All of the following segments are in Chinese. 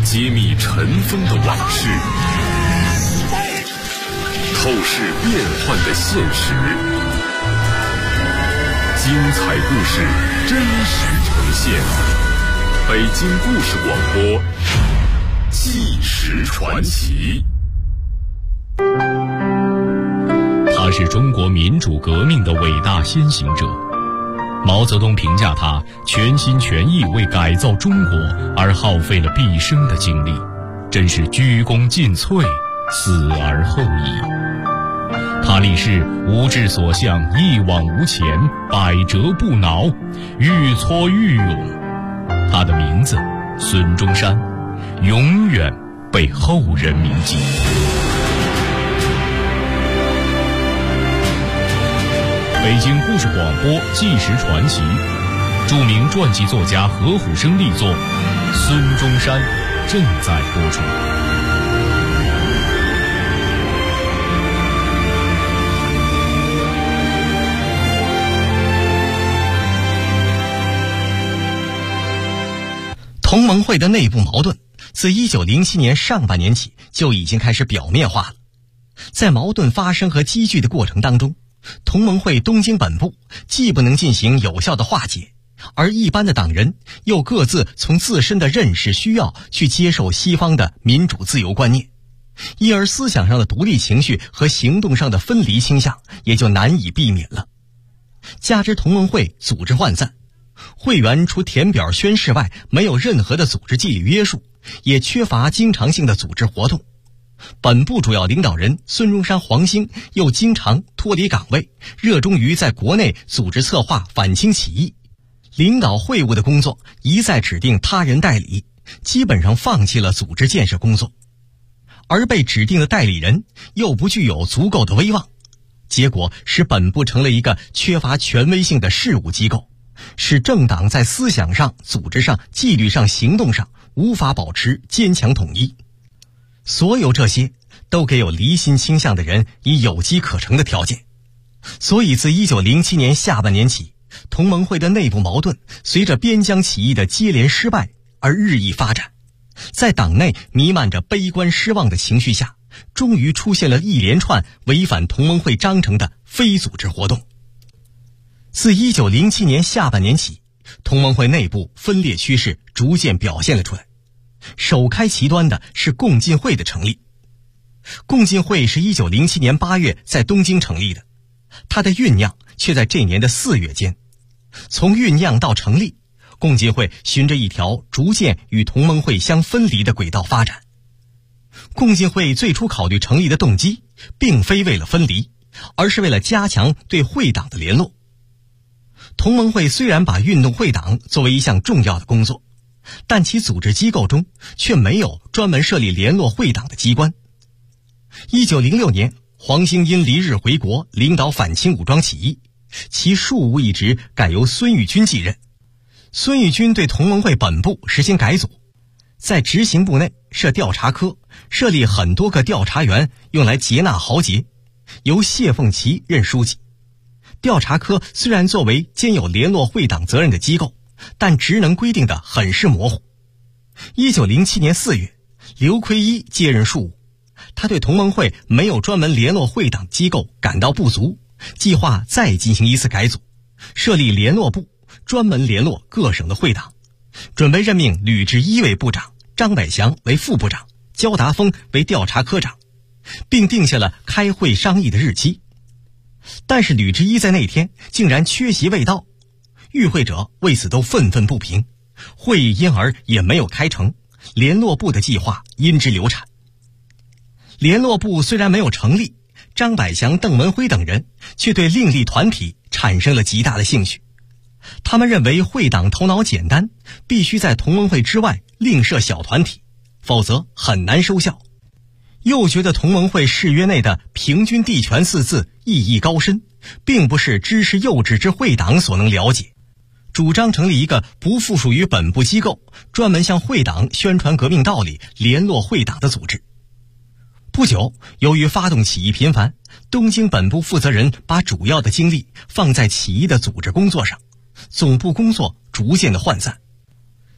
揭秘尘封的往事，透视变幻的现实，精彩故事真实呈现。北京故事广播，纪实传奇。 他是中国民主革命的伟大先行者。毛泽东评价他全心全意为改造中国而耗费了毕生的精力，真是鞠躬尽瘁，死而后已。他立誓无志所向，一往无前，百折不挠，愈挫愈勇。他的名字孙中山永远被后人铭记。北京故事广播纪实传奇，著名传记作家何虎生力作《孙中山》正在播出。 同盟会的内部矛盾自1907年上半年起就已经开始表面化了。在矛盾发生和积聚的过程当中，同盟会东京本部既不能进行有效的化解，而一般的党人又各自从自身的认识需要去接受西方的民主自由观念，因而思想上的独立情绪和行动上的分离倾向也就难以避免了。加之同盟会组织涣散，会员除填表宣誓外没有任何的组织纪律约束，也缺乏经常性的组织活动。本部主要领导人孙中山、黄兴又经常脱离岗位，热衷于在国内组织策划反清起义，领导会务的工作一再指定他人代理，基本上放弃了组织建设工作。而被指定的代理人又不具有足够的威望，结果使本部成了一个缺乏权威性的事务机构，使政党在思想上、组织上、纪律上、行动上无法保持坚强统一。所有这些都给有离心倾向的人以有机可乘的条件。所以自1907年下半年起，同盟会的内部矛盾随着边疆起义的接连失败而日益发展，在党内弥漫着悲观失望的情绪下，终于出现了一连串违反同盟会章程的非组织活动。自1907年下半年起，同盟会内部分裂趋势逐渐表现了出来。首开其端的是共进会的成立。共进会是1907年8月在东京成立的，它的酝酿却在这年的4月间。从酝酿到成立，共进会循着一条逐渐与同盟会相分离的轨道发展。共进会最初考虑成立的动机并非为了分离，而是为了加强对会党的联络。同盟会虽然把运动会党作为一项重要的工作，但其组织机构中却没有专门设立联络会党的机关。1906年，黄兴因离日回国，领导反清武装起义，其庶务一职改由孙玉军继任。孙玉军对同盟会本部实行改组，在执行部内设调查科，设立很多个调查员，用来接纳豪杰，由谢凤岐任书记。调查科虽然作为兼有联络会党责任的机构，但职能规定的很是模糊。1907年4月，刘奎一接任庶务，他对同盟会没有专门联络会党机构感到不足，计划再进行一次改组，设立联络部，专门联络各省的会党，准备任命吕志一为部长，张百祥为副部长，焦达峰为调查科长，并定下了开会商议的日期。但是吕志一在那天竟然缺席未到，与会者为此都愤愤不平，会议因而也没有开成，联络部的计划因之流产。联络部虽然没有成立，张百祥、邓文辉等人却对另立团体产生了极大的兴趣。他们认为会党头脑简单，必须在同盟会之外另设小团体，否则很难收效。又觉得同盟会誓约内的平均地权4字意义高深，并不是知识幼稚之会党所能了解，主张成立一个不附属于本部机构，专门向会党宣传革命道理、联络会党的组织。不久，由于发动起义频繁，东京本部负责人把主要的精力放在起义的组织工作上，总部工作逐渐的涣散。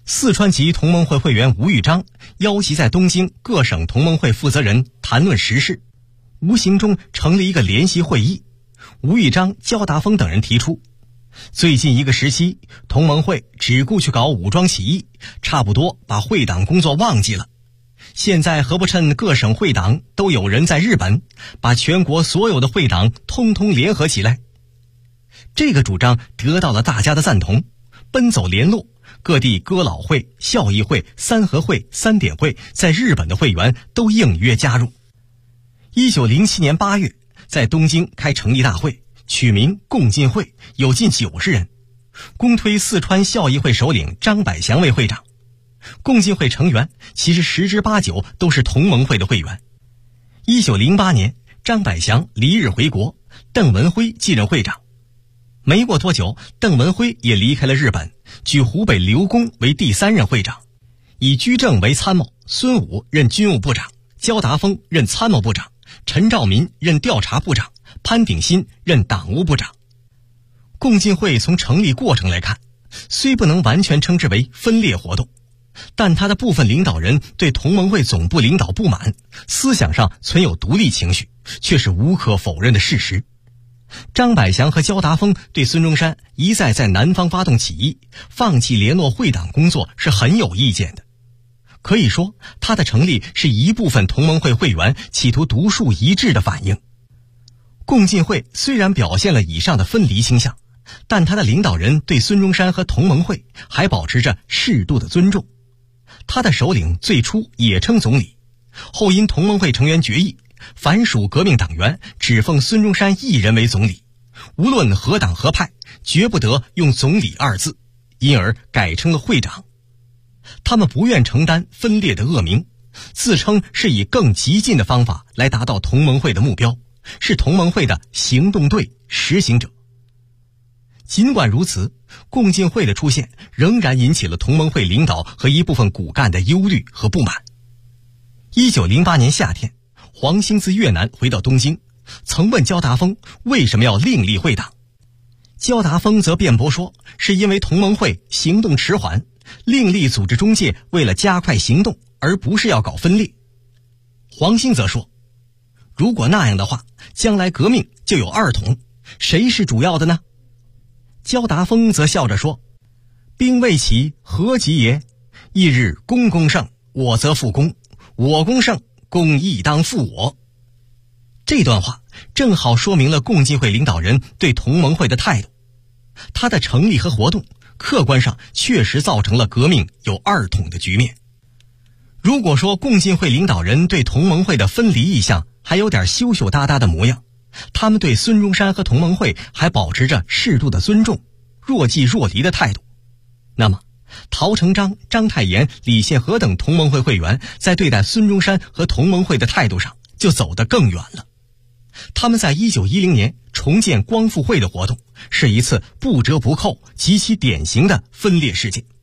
四川籍同盟会会员吴玉章邀集在东京各省同盟会负责人谈论时事，无形中成立一个联席会议。吴玉章、焦达峰等人提出，最近一个时期，同盟会只顾去搞武装起义，差不多把会党工作忘记了。现在何不趁各省会党都有人在日本，把全国所有的会党通通联合起来。这个主张得到了大家的赞同，奔走联络，各地哥老会、孝义会、三合会、三点会在日本的会员都应约加入。1907年8月，在东京开成立大会，取名共进会，有近90人，公推四川孝义会首领张百祥为会长。共进会成员其实10之8九都是同盟会的会员。1908年，张百祥离日回国，邓文辉继任会长。没过多久，邓文辉也离开了日本，举湖北刘公为第3任会长，以居正为参谋，孙武任军务部长，焦达峰任参谋部长，陈兆民任调查部长，潘鼎新任党务部长。共进会从成立过程来看，虽不能完全称之为分裂活动，但他的部分领导人对同盟会总部领导不满，思想上存有独立情绪，却是无可否认的事实。张百祥和焦达峰对孙中山一再在南方发动起义，放弃联络会党工作是很有意见的。可以说，他的成立是一部分同盟会会员企图独树一帜的反应。共进会虽然表现了以上的分离倾向，但他的领导人对孙中山和同盟会还保持着适度的尊重。他的首领最初也称总理，后因同盟会成员决议，凡属革命党员只奉孙中山一人为总理，无论何党何派，绝不得用总理2字，因而改称了会长。他们不愿承担分裂的恶名，自称是以更激进的方法来达到同盟会的目标，是同盟会的行动队实行者。尽管如此，共进会的出现仍然引起了同盟会领导和一部分骨干的忧虑和不满。1908年夏天，黄兴自越南回到东京，曾问焦达峰为什么要另立会党。焦达峰则辩驳说，是因为同盟会行动迟缓，另立组织中介为了加快行动，而不是要搞分裂。黄兴则说，如果那样的话，将来革命就有2统，谁是主要的呢？焦达峰则笑着说，兵未起，何急也？一日公攻胜，我则复攻；我攻胜，公亦当复我。这段话正好说明了共进会领导人对同盟会的态度。他的成立和活动客观上确实造成了革命有2统的局面。如果说共进会领导人对同盟会的分离意向还有点羞羞答答的模样，他们对孙中山和同盟会还保持着适度的尊重，若即若离的态度，那么陶成章、章太炎、李宪和等同盟会会员在对待孙中山和同盟会的态度上就走得更远了。他们在1910年重建光复会的活动是一次不折不扣、极其典型的分裂事件。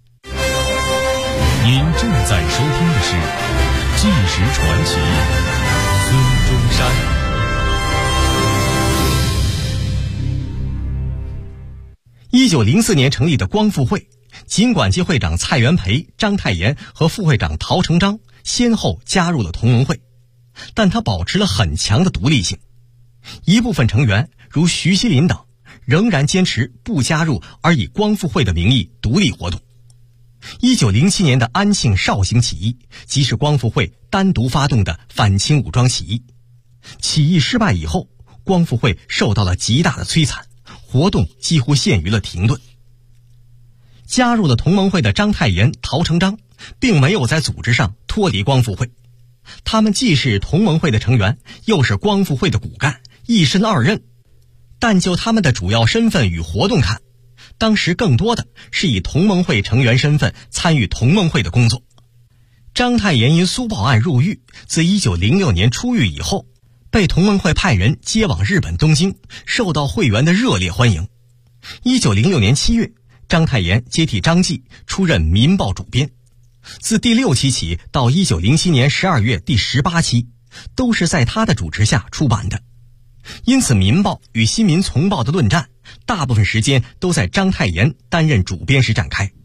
您正在收听的是《纪实传奇》，孙中山。 1904年成立的光复会，尽管其会长蔡元培、章太炎和副会长陶成章先后加入了同盟会，但他保持了很强的独立性。一部分成员如徐锡麟等仍然坚持不加入，而以光复会的名义独立活动。1907年的安庆绍兴起义即是光复会单独发动的反清武装起义。起义失败以后，光复会受到了极大的摧残，活动几乎陷于了停顿。加入了同盟会的章太炎、陶成章并没有在组织上脱离光复会，他们既是同盟会的成员，又是光复会的骨干，一身2任。但就他们的主要身份与活动看，当时更多的是以同盟会成员身份参与同盟会的工作。章太炎因苏报案入狱，自1906年出狱以后，被同盟会派人接往日本东京，受到会员的热烈欢迎。1906年7月，章太炎接替张继出任《民报》主编，自第6期起到1907年12月第18期，都是在他的主持下出版的。因此，《民报》与《新民丛报》的论战，大部分时间都在章太炎担任主编时展开。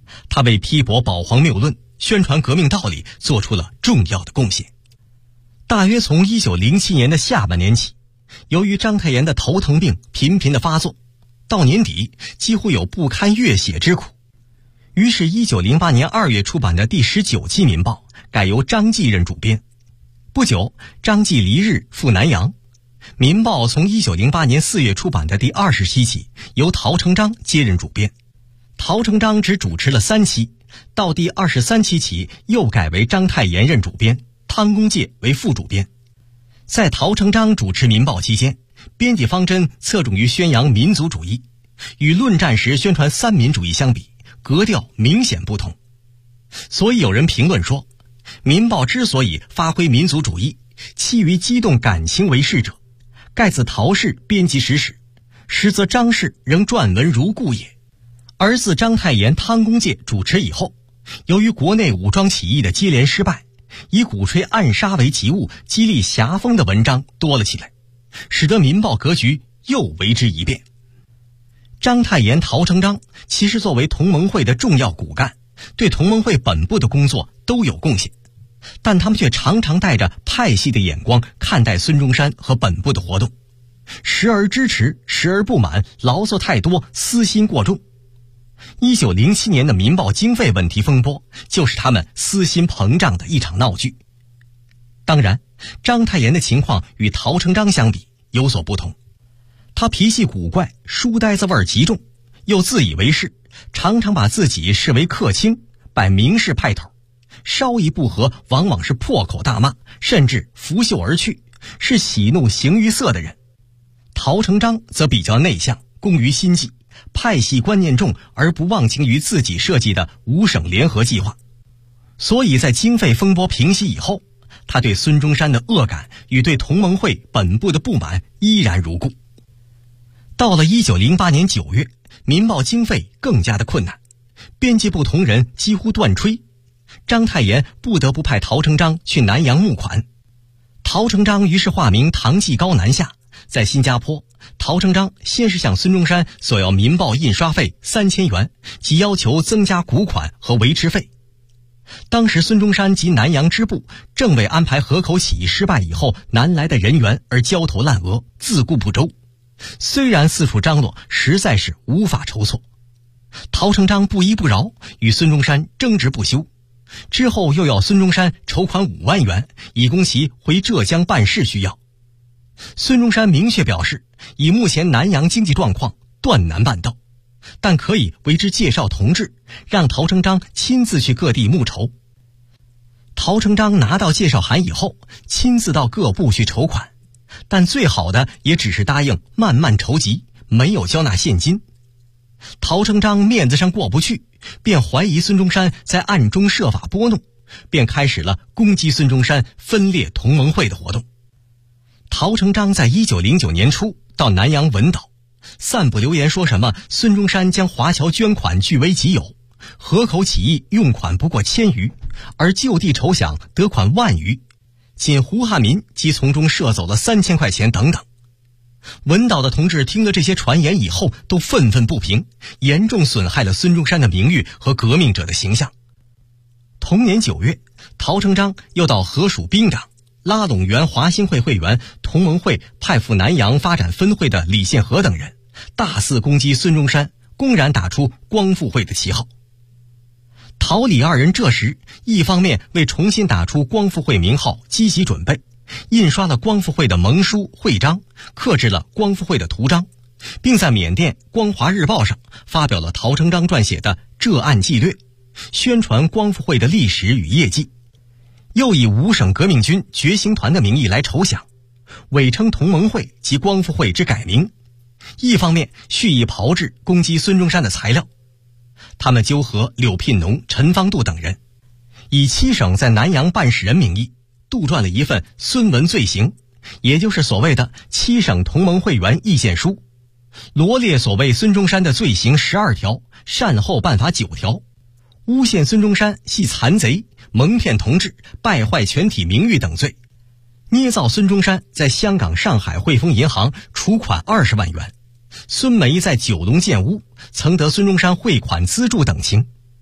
他为批驳保皇谬论、宣传革命道理做出了重要的贡献。大约从1907年的下半年起，由于章太炎的头疼病频频的发作，到年底几乎有不堪阅写之苦。于是1908年2月出版的第19期《民报》改由张继任主编。不久，张继离日赴南阳，《民报》从1908年4月出版的第20期起由陶成章接任主编。陶成章只主持了3期，到第23期起又改为章太炎任主编，汤公介为副主编。在陶成章主持《民报》期间，编辑方针侧重于宣扬民族主义，与论战时宣传三民主义相比，格调明显不同。所以有人评论说，《民报》之所以发挥民族主义，其于激动感情为事者，盖自陶氏编辑实史，实则张氏仍撰文如故也。而自章太炎、汤公介主持以后，由于国内武装起义的接连失败，以鼓吹暗杀为急务、激励侠风的文章多了起来，使得《民报》格局又为之一变。章太炎、陶成章其实作为同盟会的重要骨干，对同盟会本部的工作都有贡献，但他们却常常带着派系的眼光看待孙中山和本部的活动，时而支持，时而不满，牢骚太多，私心过重。1907年的《民报》经费问题风波，就是他们私心膨胀的一场闹剧。当然，章太炎的情况与陶成章相比有所不同，他脾气古怪，书呆子味儿极重，又自以为是，常常把自己视为客卿，摆明士派头，稍一不合往往是破口大骂，甚至拂袖而去，是喜怒形于色的人。陶成章则比较内向，工于心计，派系观念重，而不忘情于自己设计的五省联合计划。所以在经费风波平息以后，他对孙中山的恶感与对同盟会本部的不满依然如故。到了1908年9月，《民报》经费更加的困难，编辑部同仁几乎断炊，章太炎不得不派陶成章去南洋募款。陶成章于是化名唐继高南下，在新加坡，陶成章先是向孙中山索要《民报》印刷费3000元，及要求增加股款和维持费。当时孙中山及南洋支部正为安排河口起义失败以后南来的人员而焦头烂额，自顾不周，虽然四处张罗，实在是无法筹措。陶成章不依不饶，与孙中山争执不休，之后又要孙中山筹款5万元，以供其回浙江办事需要。孙中山明确表示，以目前南洋经济状况，断难办到，但可以为之介绍同志，让陶成章亲自去各地募筹。陶成章拿到介绍函以后，亲自到各部去筹款，但最好的也只是答应慢慢筹集，没有交纳现金。陶成章面子上过不去，便怀疑孙中山在暗中设法拨弄，便开始了攻击孙中山、分裂同盟会的活动。陶成章在1909年初到南洋文岛，散布流言说什么孙中山将华侨捐款据为己有，河口起义用款不过1000余，而就地筹饷得款10000余，仅胡汉民即从中射走了3000块钱等等。文岛的同志听了这些传言以后，都愤愤不平，严重损害了孙中山的名誉和革命者的形象。同年9月，陶成章又到河属兵长，拉拢原华兴会会员、同盟会派赴南洋发展分会的李宪和等人，大肆攻击孙中山，公然打出光复会的旗号。陶李二人这时一方面为重新打出光复会名号积极准备，印刷了光复会的盟书会章，刻制了光复会的图章，并在缅甸《光华日报》上发表了陶成章撰写的《浙案纪略》，宣传光复会的历史与业绩。又以五省革命军觉醒团的名义来筹饷，伪称同盟会及光复会之改名，一方面蓄意炮制攻击孙中山的材料。他们纠合柳聘农、陈方度等人，以7省在南洋办事人名义杜撰了一份孙文罪行，也就是所谓的7省同盟会员意见书，罗列所谓孙中山的罪行12条，善后办法9条，诬陷孙中山系残贼，蒙骗同志，败坏全体名誉等罪，捏造孙中山在香港、上海汇丰银行储款20万元，孙梅在九龙建屋曾得孙中山汇款资助等情，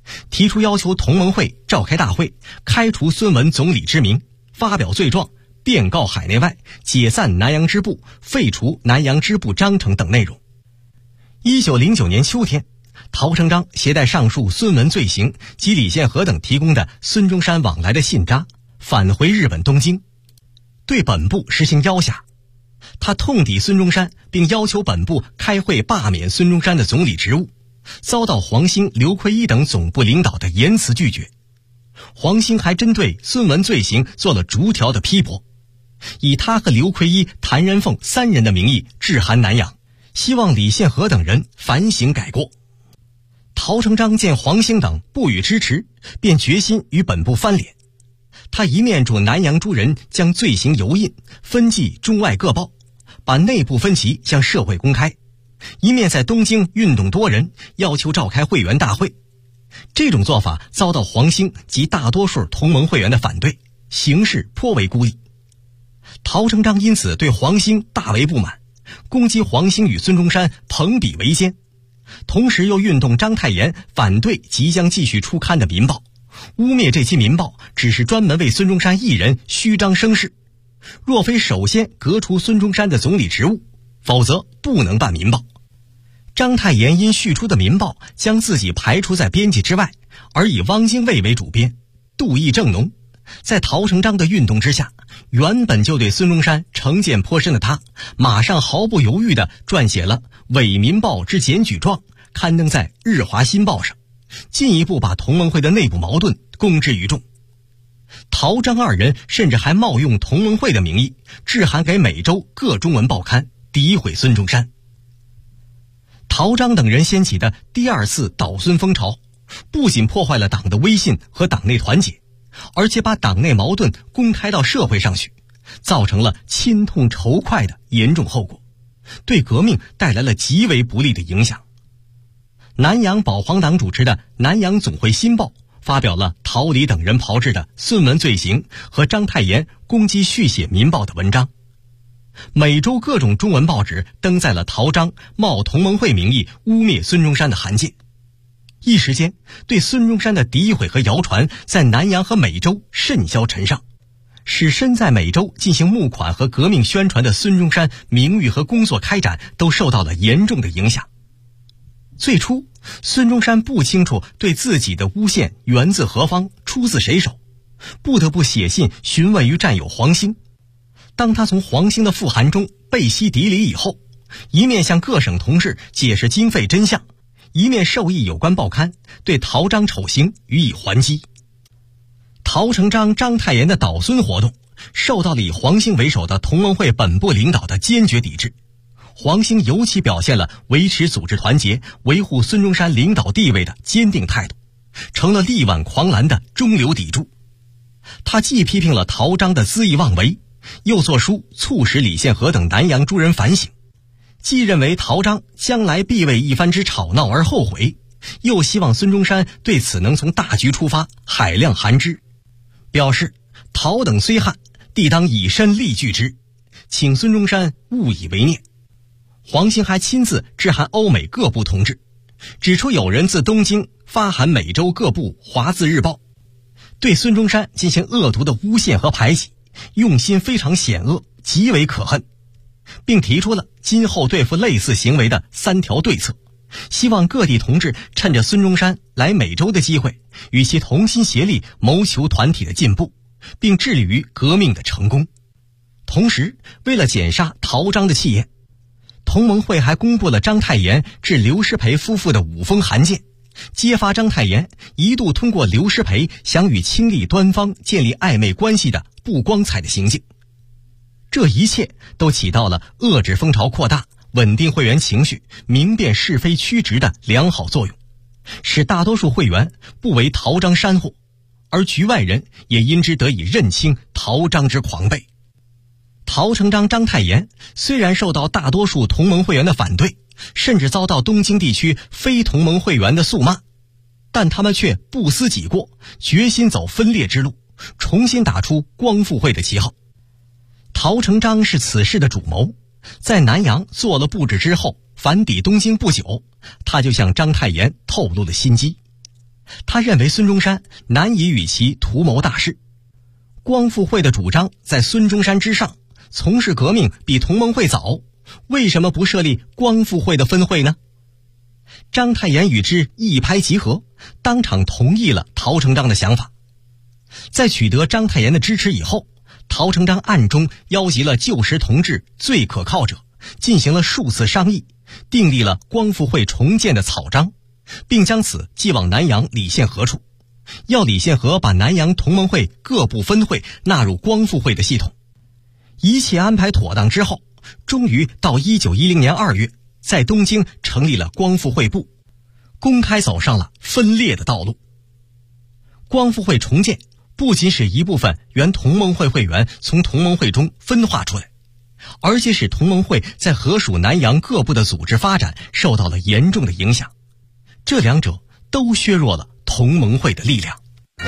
提出要求同盟会召开大会，开除孙文总理之名，发表罪状，遍告海内外，解散南阳支部，废除南阳支部章程等内容。1909年秋天，陶成章携带上述孙文罪行及李宪和等提供的孙中山往来的信札，返回日本东京，对本部实行邀下。他痛抵孙中山，并要求本部开会罢免孙中山的总理职务，遭到黄兴、刘奎一等总部领导的严词拒绝。黄兴还针对孙文罪行做了逐条的批驳，以他和刘奎一、谭仁凤3人的名义致函南阳，希望李宪和等人反省改过。陶成章见黄兴等不予支持，便决心与本部翻脸。他一面主南阳诸人将罪行油印分寄中外各报，把内部分歧向社会公开，一面在东京运动多人，要求召开会员大会。这种做法遭到黄兴及大多数同盟会员的反对，形势颇为孤立。陶成章因此对黄兴大为不满，攻击黄兴与孙中山朋比为奸，同时又运动章太炎反对即将继续出刊的民报，污蔑这期民报只是专门为孙中山一人虚张声势，若非首先革除孙中山的总理职务，否则不能办民报。章太炎因续出的民报将自己排除在编辑之外，而以汪精卫为主编，妒意正浓。在陶成章的运动之下，原本就对孙中山成见颇深的他，马上毫不犹豫地撰写了伪民报之检举状，刊登在日华新报上，进一步把同盟会的内部矛盾公之于众。陶章2人甚至还冒用同盟会的名义，致函给美洲各中文报刊，诋毁孙中山。陶章等人掀起的第2次倒孙风潮，不仅破坏了党的威信和党内团结，而且把党内矛盾公开到社会上去，造成了亲痛仇快的严重后果，对革命带来了极为不利的影响。南洋保皇党主持的南洋总会新报发表了陶李等人炮制的孙文罪行和章太炎攻击续写民报的文章，美洲各种中文报纸登载了陶章冒同盟会名义污蔑孙中山的函件。一时间，对孙中山的诋毁和谣传在南洋和美洲甚嚣尘上，使身在美洲进行募款和革命宣传的孙中山名誉和工作开展都受到了严重的影响。最初，孙中山不清楚对自己的诬陷源自何方，出自谁手，不得不写信询问于战友黄兴。当他从黄兴的复函中背析敌理以后，一面向各省同志解释经费真相，一面授意有关报刊对陶章丑行予以还击。陶成章、章太炎的倒孙活动受到了以黄兴为首的同盟会本部领导的坚决抵制。黄兴尤其表现了维持组织团结、维护孙中山领导地位的坚定态度，成了力挽狂澜的中流砥柱。他既批评了陶章的恣意妄为，又作书促使李宪和等南洋诸人反省，既认为陶章将来必为一番之吵闹而后悔，又希望孙中山对此能从大局出发，海量含之，表示陶等虽悍，必当以身力拒之，请孙中山勿以为念。黄兴还亲自致函欧美各部同志，指出有人自东京发函美洲各部华字日报，对孙中山进行恶毒的诬陷和排挤，用心非常险恶，极为可恨，并提出了今后对付类似行为的3条对策，希望各地同志趁着孙中山来美洲的机会，与其同心协力，谋求团体的进步，并致力于革命的成功。同时，为了减杀陶章的气焰，同盟会还公布了章太炎致刘师培夫妇的5封函件，揭发章太炎一度通过刘师培想与清吏端方建立暧昧关系的不光彩的行径。这一切都起到了遏制风潮扩大、稳定会员情绪、明辨是非曲直的良好作用，使大多数会员不为陶章煽惑，而局外人也因之得以认清陶章之狂悖。陶成章、章太炎虽然受到大多数同盟会员的反对，甚至遭到东京地区非同盟会员的诉骂，但他们却不思己过，决心走分裂之路，重新打出光复会的旗号。陶成章是此事的主谋，在南洋做了布置之后，返抵东京不久，他就向章太炎透露了心机。 他认为孙中山难以与其图谋大事。光复会的主张在孙中山之上，从事革命比同盟会早，为什么不设立光复会的分会呢？章太炎与之一拍即合，当场同意了陶成章的想法。在取得章太炎的支持以后，陶成章暗中邀集了旧时同志最可靠者，进行了数次商议，订立了光复会重建的草章，并将此寄往南阳李献和处，要李献和把南阳同盟会各部分会纳入光复会的系统。一切安排妥当之后，终于到1910年2月，在东京成立了光复会部，公开走上了分裂的道路。光复会重建不仅使一部分原同盟会会员从同盟会中分化出来，而且使同盟会在河属南洋各部的组织发展受到了严重的影响，这两者都削弱了同盟会的力量。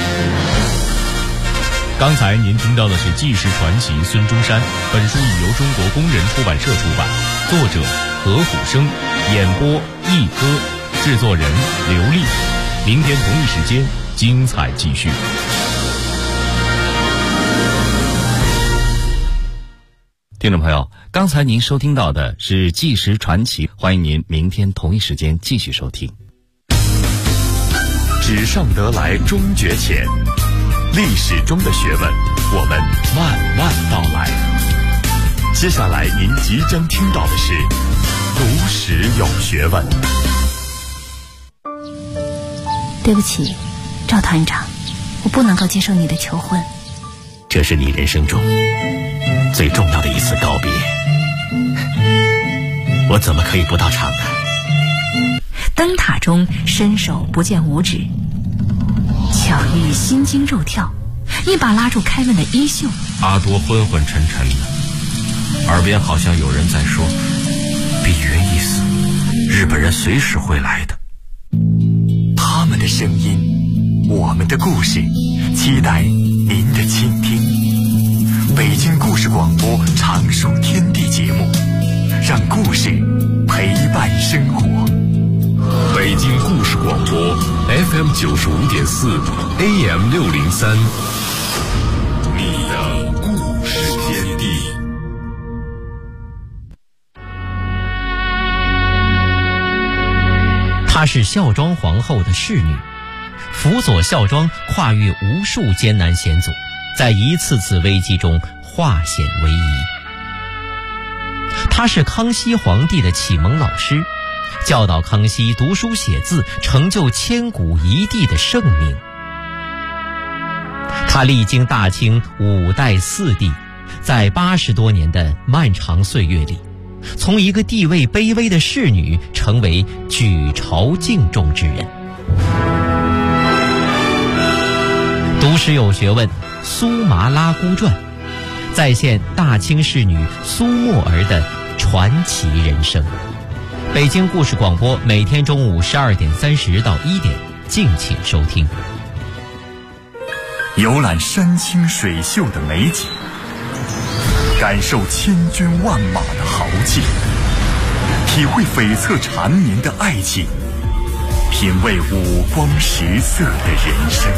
刚才您听到的是纪实传奇孙中山，本书已由中国工人出版社出版，作者何虎生，演播一哥，制作人刘丽。明天同一时间精彩继续。 听众朋友，刚才您收听到的是纪实传奇，欢迎您明天同一时间继续收听。 纸上得来终觉浅，历史中的学问，我们慢慢道来。接下来您即将听到的是读史有学问。 对不起，赵团长，我不能够接受你的求婚。 这是你人生中最重要的一次告别，我怎么可以不到场呢？ 灯塔中伸手不见五指，巧遇心惊肉跳，一把拉住开门的衣袖。 阿多昏昏沉沉的，耳边好像有人在说：比约一死，日本人随时会来的。 他们的声音，我们的故事，期待您的倾听。北京故事广播常熟天地节目，让故事陪伴生活。北京故事广播 FM 95.4 AM 603，你的故事天地。 她是孝庄皇后的侍女，辅佐孝庄跨越无数艰难险阻，在一次次危机中化险为夷。她是康熙皇帝的启蒙老师，教导康熙读书写字，成就千古一帝的盛名。她历经大清5代4帝，在80多年的漫长岁月里，从一个地位卑微的侍女成为举朝敬重之人。读史有学问，苏麻拉姑传再现大清侍女苏沫儿的传奇人生。北京故事广播每天中午12点30到1点，敬请收听。 游览山清水秀的美景，感受千军万马的豪气，体会悱恻缠绵的爱情，品味五光十色的人生。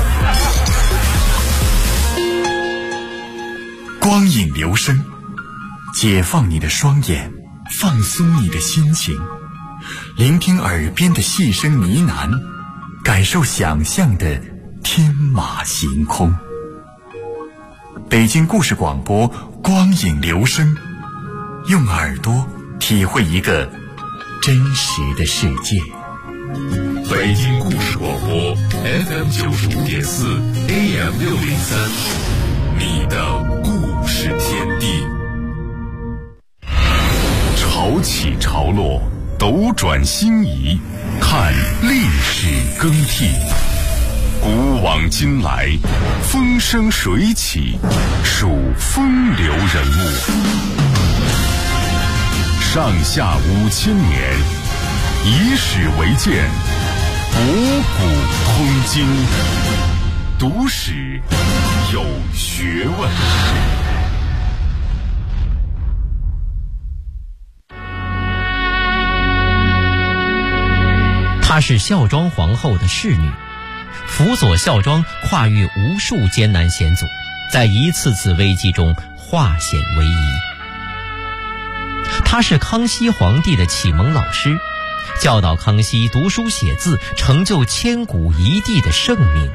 光影流声，解放你的双眼，放松你的心情，聆听耳边的细声呢喃，感受想象的天马行空。北京故事广播光影流声，用耳朵体会一个真实的世界。北京故事广播 FM 95.4 AM 603，你的故事天地。潮起潮落，斗转星移，看历史更替。古往今来，风生水起，数风流人物。上下5000年，以史为鉴，博古通今。读史有学问。 她是孝庄皇后的侍女， 辅佐孝庄跨越无数艰难险阻，在一次次危机中化险为夷。他是康熙皇帝的启蒙老师，教导康熙读书写字，成就千古一帝的盛名。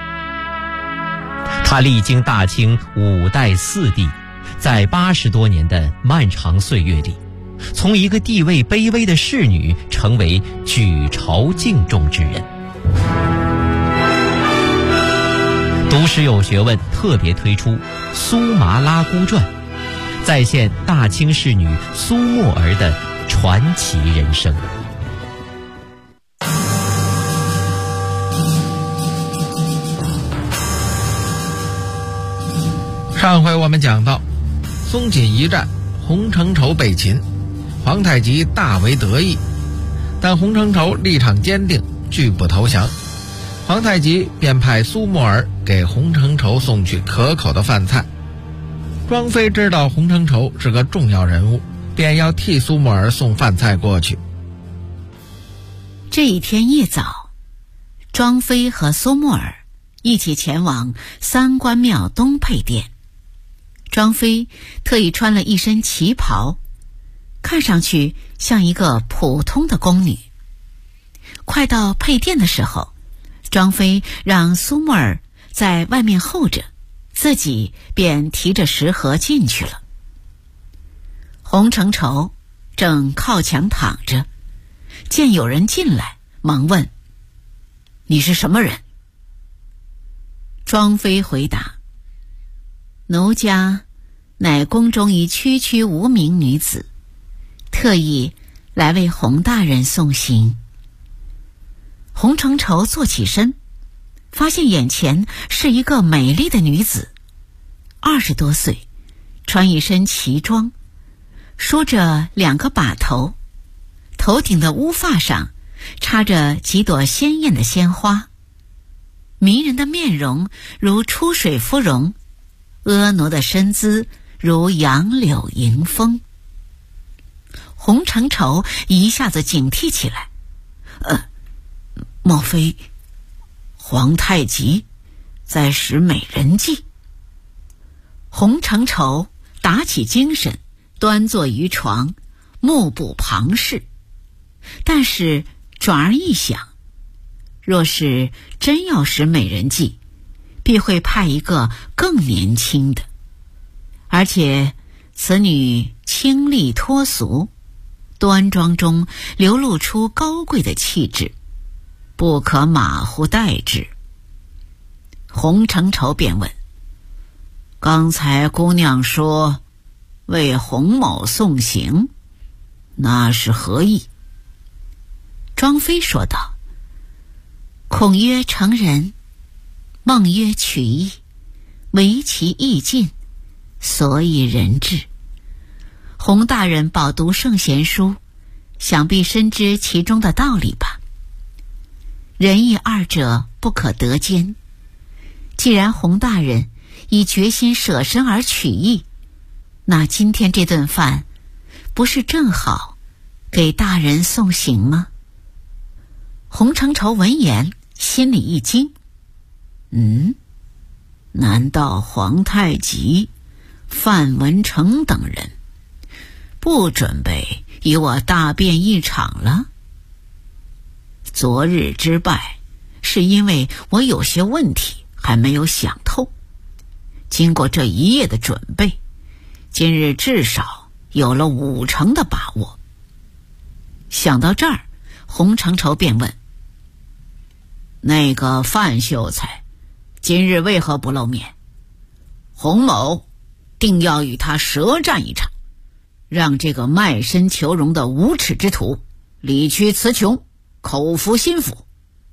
他历经大清5代4帝，在80多年的漫长岁月里，从一个地位卑微的侍女成为举朝敬重之人。读史有学问特别推出《苏麻拉姑传》，再现大清侍女苏沫儿的传奇人生。 上回我们讲到，松锦一战，洪承畴被擒，皇太极大为得意，但洪承畴立场坚定，拒不投降。皇太极便派苏沫儿给洪承畴送去可口的饭菜。庄妃知道洪承畴是个重要人物，便要替苏沫儿送饭菜过去。 这一天一早，庄妃和苏沫儿一起前往三官庙东配殿。庄妃特意穿了一身旗袍，看上去像一个普通的宫女。快到配殿的时候，庄妃让苏沫儿在外面候着，自己便提着食盒进去了。洪承畴正靠墙躺着，见有人进来，忙问：“你是什么人？”庄妃回答：“奴家乃宫中一区区无名女子，特意来为洪大人送行。”洪承畴坐起身，发现眼前是一个美丽的女子，20多岁，穿一身旗装，梳着2个把头，头顶的乌发上插着几朵鲜艳的鲜花，迷人的面容如出水芙蓉，婀娜的身姿如杨柳迎风。洪承畴一下子警惕起来，莫非皇太极在使美人计？洪承畴打起精神，端坐于床，目不旁视。但是转而一想，若是真要使美人计，必会派一个更年轻的，而且此女清丽脱俗，端庄中流露出高贵的气质，不可马虎待之。洪承畴便问：“刚才姑娘说为洪某送行，那是何意？”庄妃说道：“孔曰成人，孟曰取义，唯其意尽，所以人至。洪大人饱读圣贤书，想必深知其中的道理吧？仁义二者不可得兼。既然洪大人已决心舍身而取义，那今天这顿饭不是正好给大人送行吗？”洪承畴闻言心里一惊，难道皇太极、范文成等人不准备与我大辩一场了？昨日之败是因为我有些问题还没有想透，经过这一夜的准备，今日至少有了50%的把握。想到这儿，洪承畴便问：“那个范秀才今日为何不露面？洪某定要与他舌战一场，让这个卖身求荣的无耻之徒理屈词穷，口服心服。”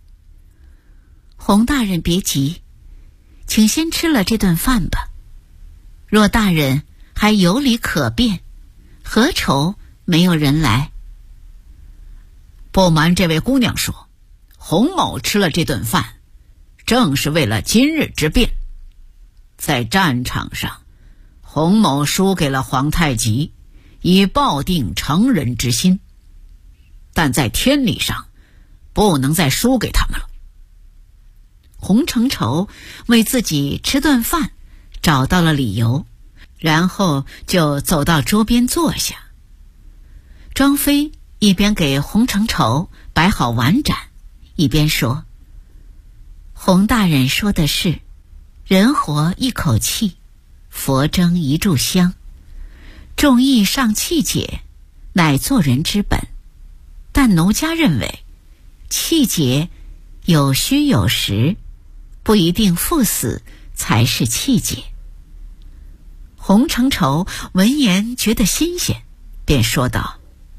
洪大人别急，请先吃了这顿饭吧。若大人还有理可辩，何愁没有人来？不瞒这位姑娘说，洪某吃了这顿饭，正是为了今日之辩。在战场上，洪某输给了皇太极，以抱定成人之心，但在天理上不能再输给他们了。 洪承畴为自己吃顿饭找到了理由，然后就走到桌边坐下。庄妃一边给洪承畴摆好碗盏，一边说：洪大人说的是，人活一口气，佛蒸一炷香，众义尚气节，乃做人之本。但奴家认为，气节有虚有实，不一定赴死才是气节。洪承畴闻言觉得新鲜，便说道：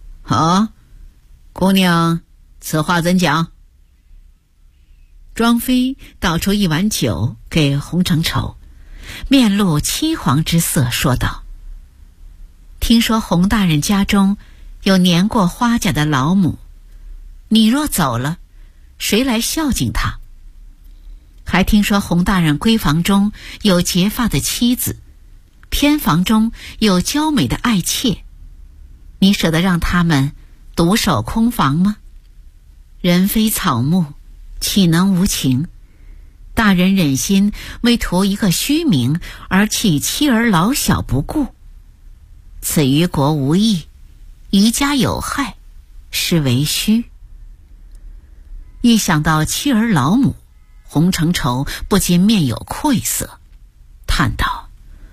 姑娘，此话怎讲？庄妃倒出一碗酒给洪承畴，面露凄黄之色，说道：听说洪大人家中有年过花甲的老母，你若走了，谁来孝敬他？还听说洪大人闺房中有结发的妻子，偏房中有娇美的爱妾，你舍得让他们独守空房吗？人非草木，岂能无情？大人忍心为图一个虚名而弃妻儿老小不顾，此于国无益，于家有害，是为虚。一想到妻儿老母，洪承畴不禁面有愧色，叹道：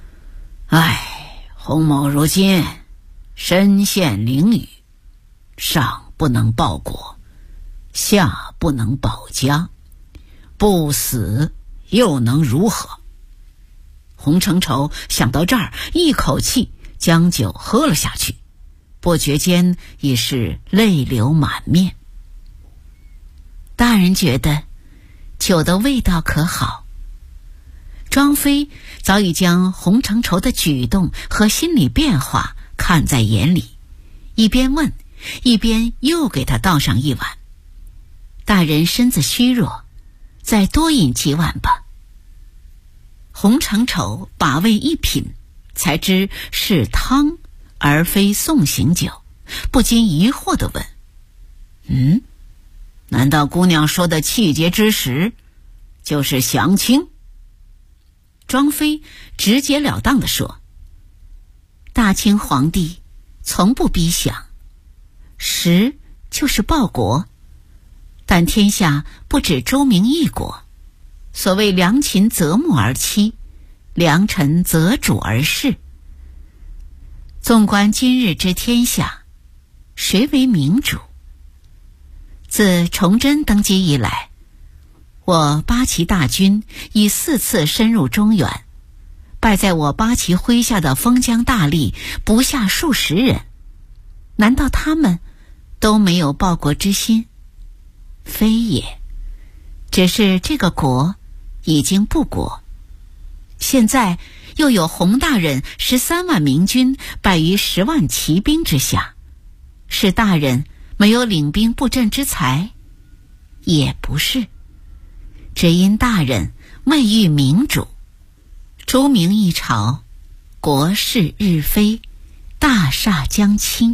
洪某如今身陷囹圄，上不能报国，下不能保家，不死又能如何？洪承畴想到这儿，一口气将酒喝了下去，不觉间已是泪流满面。大人觉得酒的味道可好？庄妃早已将洪承畴的举动和心理变化看在眼里，一边问，一边又给他倒上一碗。大人身子虚弱，再多饮几碗吧。洪承畴把味一品，才知是汤而非送行酒，不禁疑惑地问：难道姑娘说的气节之实就是降清？庄妃直截了当地说：大清皇帝从不逼降，实就是报国，但天下不止周明一国，所谓良禽择木而栖，良臣择主而事。纵观今日之天下，谁为明主？自崇祯登基以来，我八旗大军已4次深入中原，败在我八旗麾下的封疆大吏不下数十人，难道他们都没有报国之心？非也，只是这个国已经不国，现在又有洪大人13万明军败于10万骑兵之下，是大人没有领兵布阵之才？也不是，只因大人未遇明主，朱明一朝，国势日非，大厦将倾。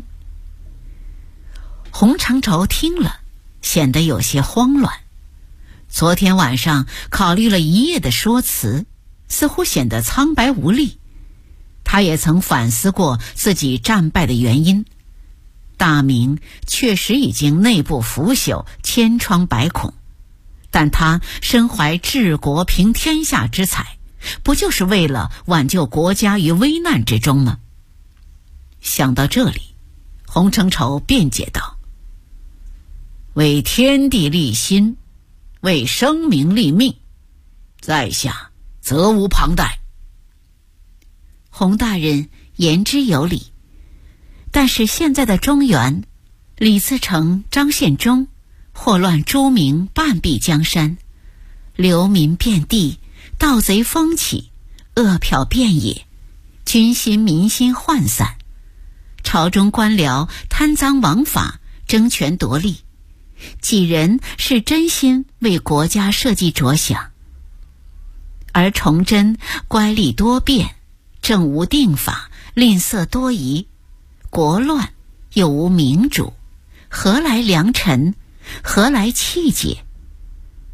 洪承畴听了，显得有些慌乱。昨天晚上考虑了一夜的说辞，似乎显得苍白无力。他也曾反思过自己战败的原因，大明确实已经内部腐朽，千疮百孔，但他身怀治国平天下之才，不就是为了挽救国家于危难之中吗？想到这里，洪承畴辩解道：为天地立心，为生民立命，在下责无旁贷。洪大人言之有理，但是现在的中原，李自成、张献忠祸乱朱明，半壁江山，流民遍地，盗贼风起，恶殍遍野，军心民心涣散，朝中官僚贪赃枉法，争权夺利，几人是真心为国家社稷着想？而崇祯乖戾多变，政无定法，吝啬多疑，国乱又无明主，何来良臣，何来气节？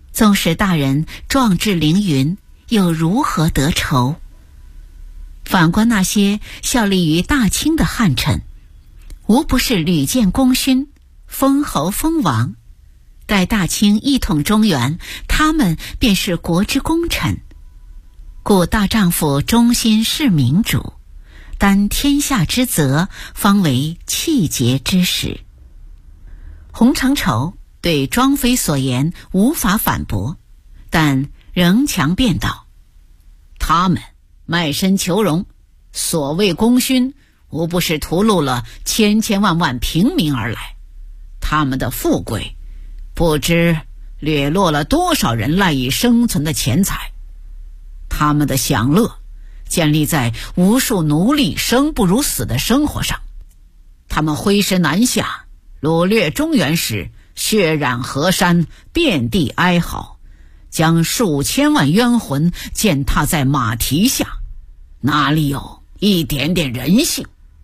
纵使大人壮志凌云，又如何得仇？反观那些效力于大清的汉臣，无不是屡建功勋，封侯封王。待大清一统中原，他们便是国之功臣。故大丈夫忠心事民主，担天下之责，方为气节之始。洪承畴对庄妃所言无法反驳，但仍强辩道：他们卖身求荣，所谓功勋，无不是屠戮了千千万万平民而来。他们的富贵，不知掠落了多少人赖以生存的钱财。他们的享乐，建立在无数奴隶生不如死的生活上。他们挥师南下，掳掠中原时，血染河山，遍地哀嚎，将数千万冤魂践踏在马蹄下，哪里有一点点人性？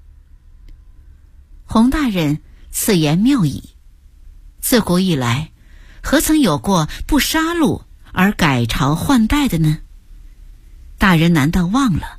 洪大人此言妙矣。自古以来，何曾有过不杀戮而改朝换代的呢？大人难道忘了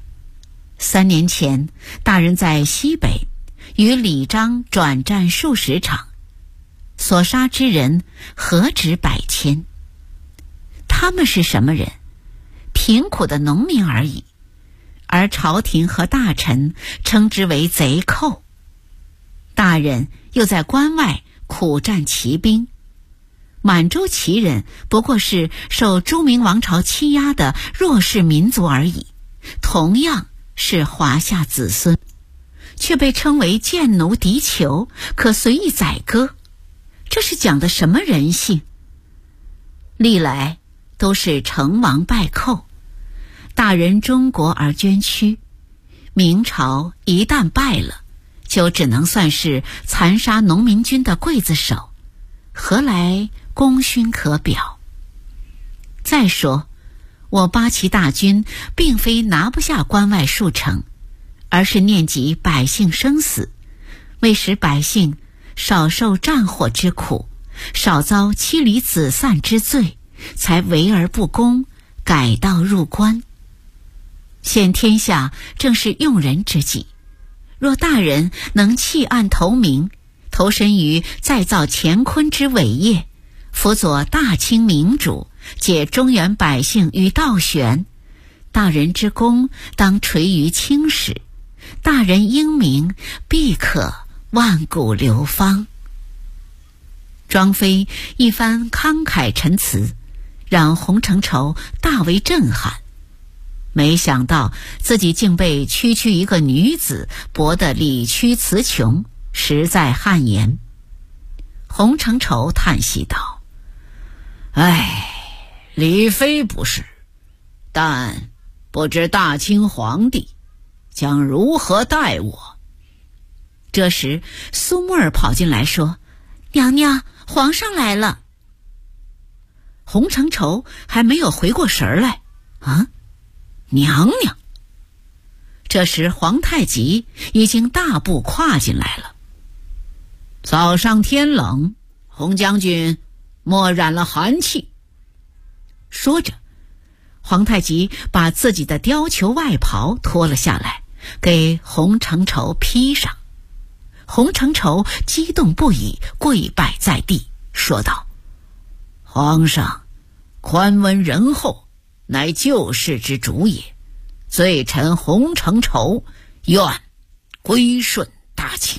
3年前，大人在西北与李章转战数十场，所杀之人何止百千？他们是什么人？贫苦的农民而已，而朝廷和大臣称之为贼寇。大人又在关外苦战骑兵，满洲旗人不过是受朱明王朝欺压的弱势民族而已，同样是华夏子孙，却被称为贱奴敌酋，可随意宰割。这是讲的什么人性？历来都是成王败寇，大人忠国而捐躯，明朝一旦败了，就只能算是残杀农民军的刽子手，何来功勋可表？再说，我八旗大军并非拿不下关外数城，而是念及百姓生死，为使百姓少受战火之苦，少遭妻离子散之罪，才围而不攻，改道入关。现天下正是用人之际，若大人能弃暗投明，投身于再造乾坤之伟业，辅佐大清民主，解中原百姓于倒悬，大人之功当垂于青史，大人英名必可万古流芳。庄妃一番慷慨陈词，让洪承畴大为震撼。没想到自己竟被区区一个女子驳得理屈词穷，实在汗颜。洪承畴叹息道：唉，李妃不是，但不知大清皇帝将如何待我。这时苏木儿跑进来说：娘娘，皇上来了。洪承畴还没有回过神来，娘娘。这时皇太极已经大步跨进来了。早上天冷，洪将军莫染了寒气。说着，皇太极把自己的貂裘外袍脱了下来，给洪承畴披上。洪承畴激动不已，跪拜在地，说道：皇上宽温仁厚，乃救世之主也，罪臣洪承畴愿归顺大清。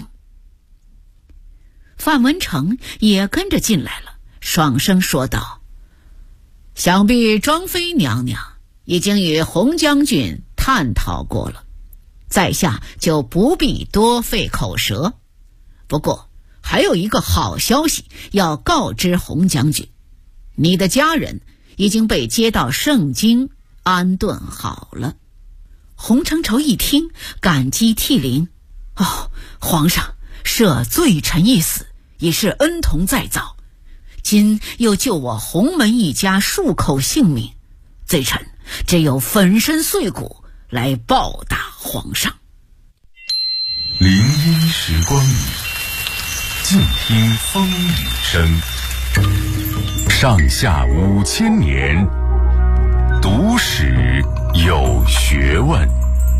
范文成也跟着进来了，爽声说道：想必庄妃娘娘已经与洪将军探讨过了，在下就不必多费口舌。不过还有一个好消息要告知洪将军，你的家人已经被接到盛京安顿好了。洪承畴一听，感激涕零：皇上赦罪臣一死，已是恩同再造，今又救我洪门一家数口性命，罪臣只有粉身碎骨来报答皇上。 林荫时光里，静听风雨声。 上下5000年，读史有学问。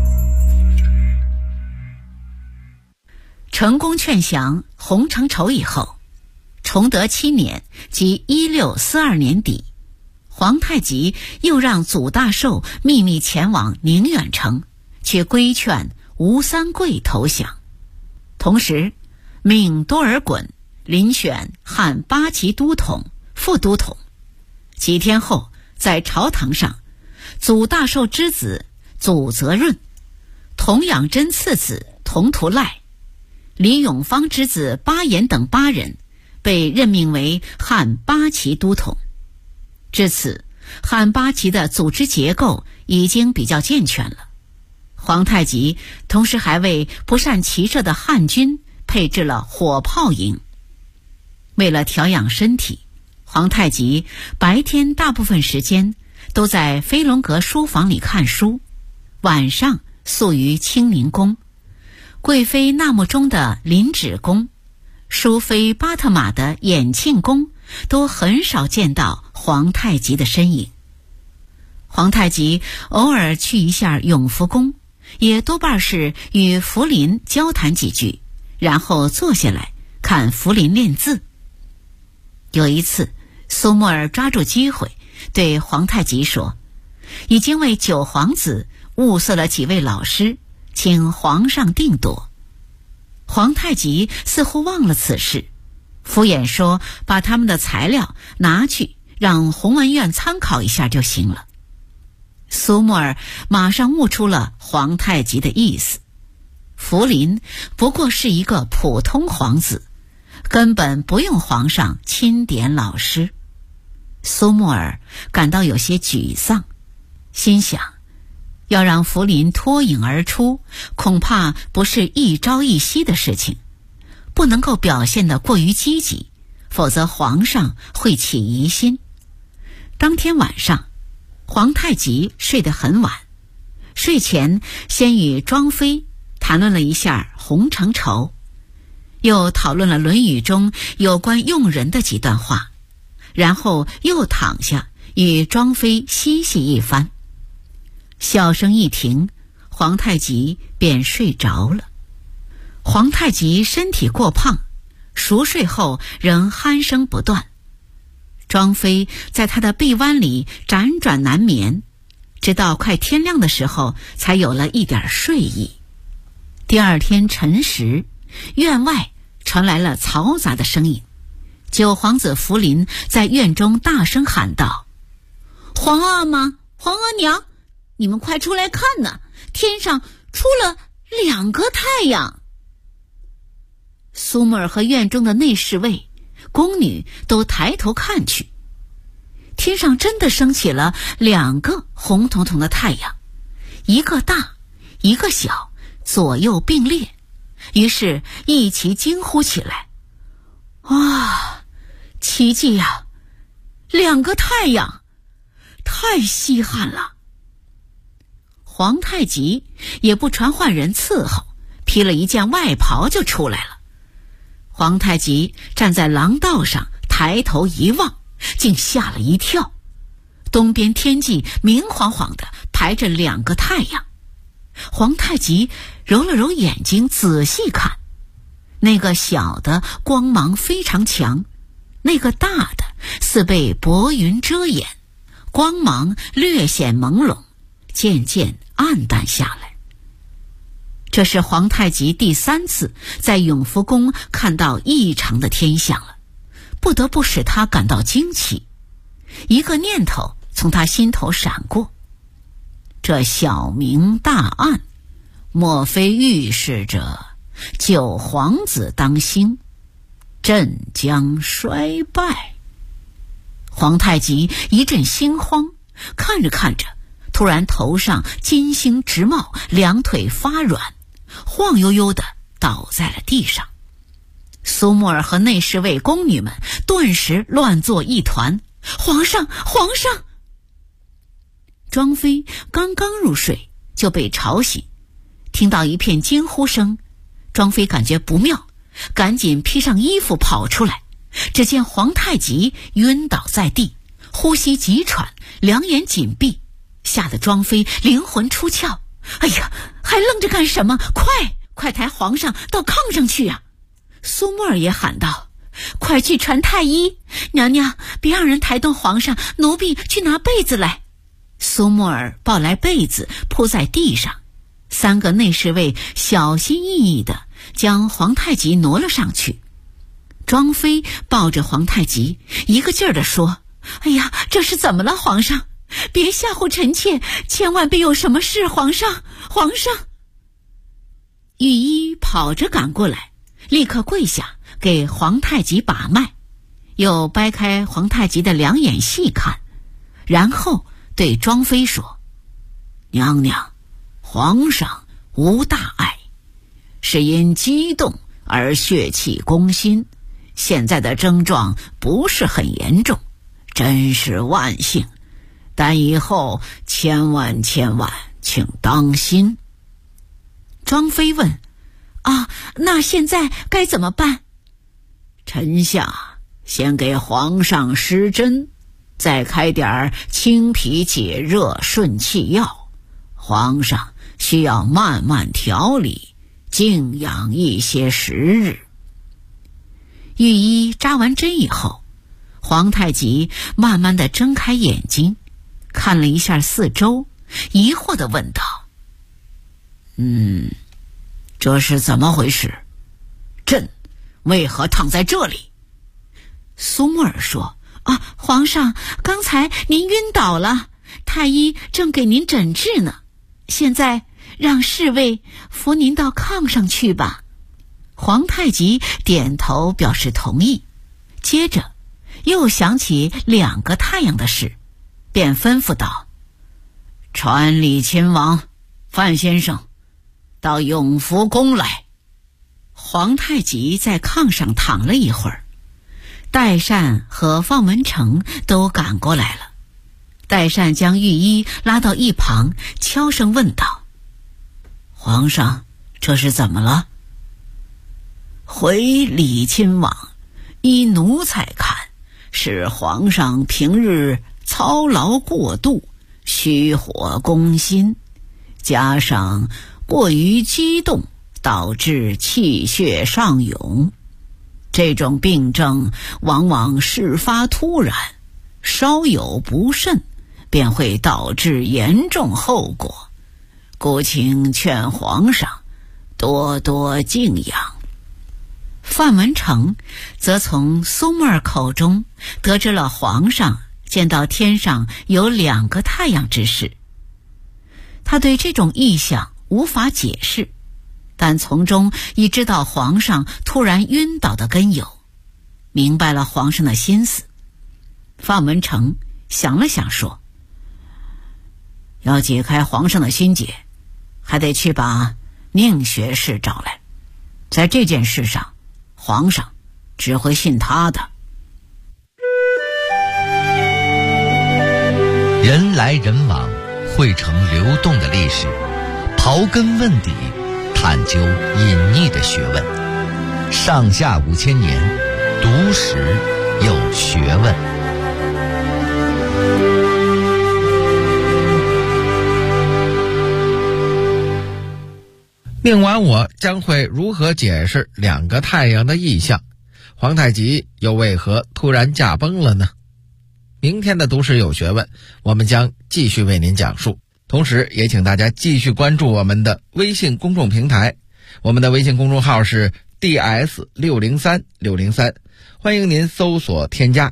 成功劝降洪承畴以后，崇德7年，即1642年底，皇太极又让祖大寿秘密前往宁远城，去规劝吴三桂投降，同时命多尔衮遴选汉8旗都统、副都统。几天后，在朝堂上，祖大寿之子祖泽润、童养真次子童图赖、李永芳之子巴彦等8人被任命为汉8旗都统。至此，汉8旗的组织结构已经比较健全了。皇太极同时还为不善骑射的汉军配置了火炮营。为了调养身体，皇太极白天大部分时间都在飞龙阁书房里看书，晚上宿于清宁宫。贵妃纳木中的临止宫、淑妃巴特玛的衍庆宫都很少见到皇太极的身影。皇太极偶尔去一下永福宫，也多半是与福临交谈几句，然后坐下来看福临练字。有一次，苏沫儿抓住机会对皇太极说，已经为9皇子物色了几位老师，请皇上定夺。皇太极似乎忘了此事，敷衍说把他们的材料拿去让弘文院参考一下就行了。苏沫儿马上悟出了皇太极的意思，福临不过是一个普通皇子，根本不用皇上钦点老师。苏沫儿感到有些沮丧，心想要让福临脱颖而出，恐怕不是一朝一夕的事情，不能够表现得过于积极，否则皇上会起疑心。当天晚上，皇太极睡得很晚，睡前先与庄妃谈论了一下洪承畴，又讨论了《论语》中有关用人的几段话，然后又躺下与庄妃嬉戏一番。笑声一停，皇太极便睡着了。皇太极身体过胖，熟睡后仍鼾声不断。庄妃在他的臂弯里辗转难眠，直到快天亮的时候才有了一点睡意。第二天辰时，院外传来了嘈杂的声音。9皇子福临在院中大声喊道：“皇阿玛，皇额娘，你们快出来看呐，天上出了2个太阳。”苏沫儿和院中的内侍卫、宫女都抬头看去，天上真的升起了2个红彤彤的太阳，一个大，一个小，左右并列，于是一齐惊呼起来：“哇，奇迹呀！2个太阳，太稀罕了！”皇太极也不传唤人伺候，披了一件外袍就出来了。皇太极站在廊道上，抬头一望，竟吓了一跳。东边天际明晃晃的排着2个太阳。皇太极揉了揉眼睛，仔细看，那个小的光芒非常强，那个大的似被薄云遮掩，光芒略显朦胧，渐渐暗淡下来。这是皇太极第3次在永福宫看到异常的天象了，不得不使他感到惊奇。一个念头从他心头闪过，这小明大暗，莫非预示着9皇子当兴，朕将衰败？皇太极一阵心慌，看着看着，突然头上金星直冒，2腿发软，晃悠悠地倒在了地上。苏沫儿和内侍卫宫女们顿时乱作一团。皇上，皇上！庄妃刚刚入睡就被吵醒，听到一片惊呼声，庄妃感觉不妙，赶紧披上衣服跑出来， 只见皇太极晕倒在地，呼吸急喘，两眼紧闭，吓得庄妃灵魂出窍。哎呀，还愣着干什么？快抬皇上到炕上去啊！苏沫儿也喊道：快去传太医，娘娘别让人抬动皇上，奴婢去拿被子来。苏沫儿抱来被子铺在地上，三个内侍卫小心翼翼地将皇太极挪了上去。庄妃抱着皇太极，一个劲儿地说：哎呀，这是怎么了，皇上？别吓唬臣妾，千万别有什么事，皇上！御医跑着赶过来，立刻跪下给皇太极把脉，又掰开皇太极的两眼细看，然后对庄妃说：娘娘，皇上无大碍，是因激动而血气攻心，现在的症状不是很严重，真是万幸，但以后千万请当心。庄妃问：那现在该怎么办？臣下先给皇上施针，再开点清脾解热顺气药，皇上需要慢慢调理，静养一些时日。御医扎完针以后，皇太极慢慢地睁开眼睛，看了一下四周，疑惑地问道：这是怎么回事？朕为何躺在这里？苏沫儿说：皇上，刚才您晕倒了，太医正给您诊治呢，现在让侍卫扶您到炕上去吧。皇太极点头表示同意，接着又想起2个太阳的事，便吩咐道：传李亲王、范先生到永福宫来。皇太极在炕上躺了一会儿，代善和方文成都赶过来了。代善将御医拉到一旁，悄声问道：皇上，这是怎么了？回李亲王，依奴才看，是皇上平日操劳过度，虚火攻心，加上过于激动，导致气血上涌。这种病症往往事发突然，稍有不慎便会导致严重后果，故请劝皇上多多静养。范文成则从苏沫儿口中得知了皇上见到天上有2个太阳之事。他对这种异象无法解释，但从中已知道皇上突然晕倒的根由，明白了皇上的心思。范文成想了想说：要解开皇上的心结，还得去把宁学士找来，在这件事上皇上只会信他的。 人来人往，汇成流动的历史，刨根问底，探究隐匿的学问。上下5000年，读史有学问。 另外，我将会如何解释2个太阳的异象？皇太极又为何突然驾崩了呢？明天的读史有学问，我们将继续为您讲述。同时也请大家继续关注我们的微信公众平台，我们的微信公众号是 DS603603，欢迎您搜索添加。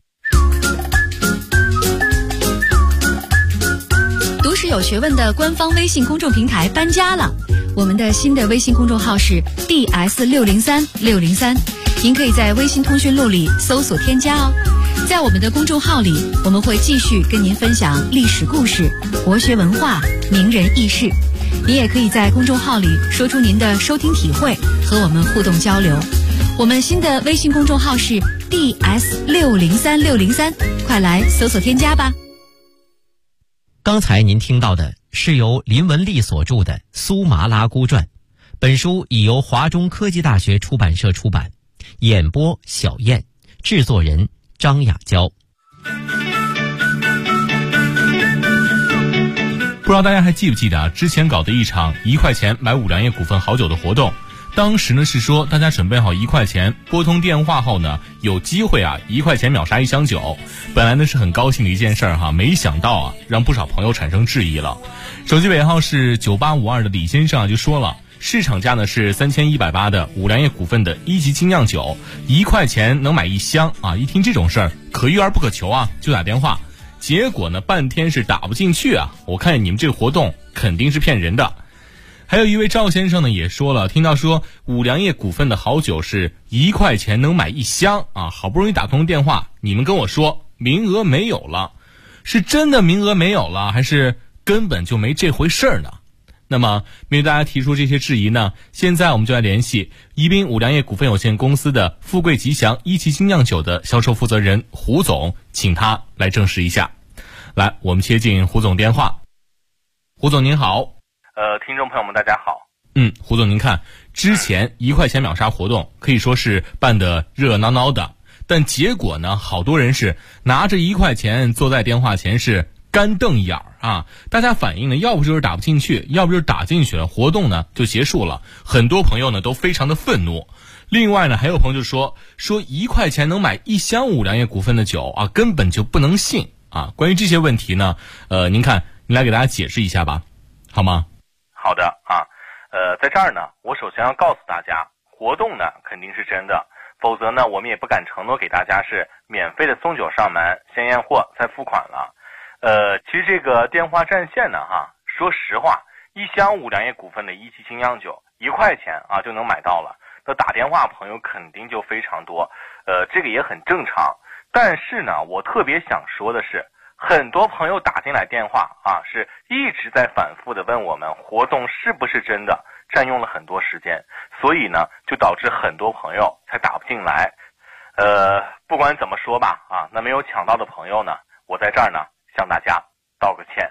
读史有学问的官方微信公众平台搬家了，我们的新的微信公众号是 DS603603，您可以在微信通讯录里搜索添加哦。在我们的公众号里，我们会继续跟您分享历史故事、国学文化、名人轶事。您也可以在公众号里说出您的收听体会，和我们互动交流。我们新的微信公众号是 DS603603，快来搜索添加吧。 刚才您听到的是由林文丽所著的《苏麻拉姑传》，本书已由华中科技大学出版社出版，演播小燕， 制作人张雅娇。 不知道大家还记不记得之前搞的一场1块钱买五粮液股份好酒的活动，当时呢是说大家准备好1块钱，拨通电话后呢有机会1块钱秒杀1箱酒。本来呢是很高兴的一件事儿没想到让不少朋友产生质疑了。手机尾号是9852的李先生就说了，市场价呢是3180的五粮液股份的1级精酿酒，1块钱能买1箱一听这种事儿可遇而不可求就打电话。结果呢半天是打不进去我看你们这个活动肯定是骗人的。还有一位赵先生呢也说了，听到说五粮液股份的好酒是1块钱能买1箱好不容易打通电话，你们跟我说名额没有了，是真的名额没有了，还是根本就没这回事儿呢？那么面对大家提出这些质疑呢，现在我们就来联系宜宾五粮液股份有限公司的富贵吉祥1级精酿酒的销售负责人胡总，请他来证实一下。来，我们接进胡总电话。胡总您好。 听众朋友们大家好。 胡总您看，之前1块钱秒杀活动可以说是办得热热闹闹的，但结果呢好多人是拿着1块钱坐在电话前是干瞪眼大家反映呢要不就是打不进去，要不就是打进去了，活动呢就结束了。很多朋友呢都非常的愤怒。另外呢还有朋友就说1块钱能买1箱五粮液股份的酒根本就不能信关于这些问题呢您看您来给大家解释一下吧，好吗？ 好的在这儿呢我首先要告诉大家，活动呢肯定是真的，否则呢我们也不敢承诺给大家是免费的送酒上门，先验货再付款了。其实这个电话占线呢说实话，1箱五粮液股份的1级精酿酒1块钱就能买到了，那打电话朋友肯定就非常多，这个也很正常。但是呢我特别想说的是，很多朋友打进来电话是一直在反复的问我们活动是不是真的，占用了很多时间，所以呢就导致很多朋友才打不进来。不管怎么说吧那没有抢到的朋友呢，我在这儿呢向大家道个歉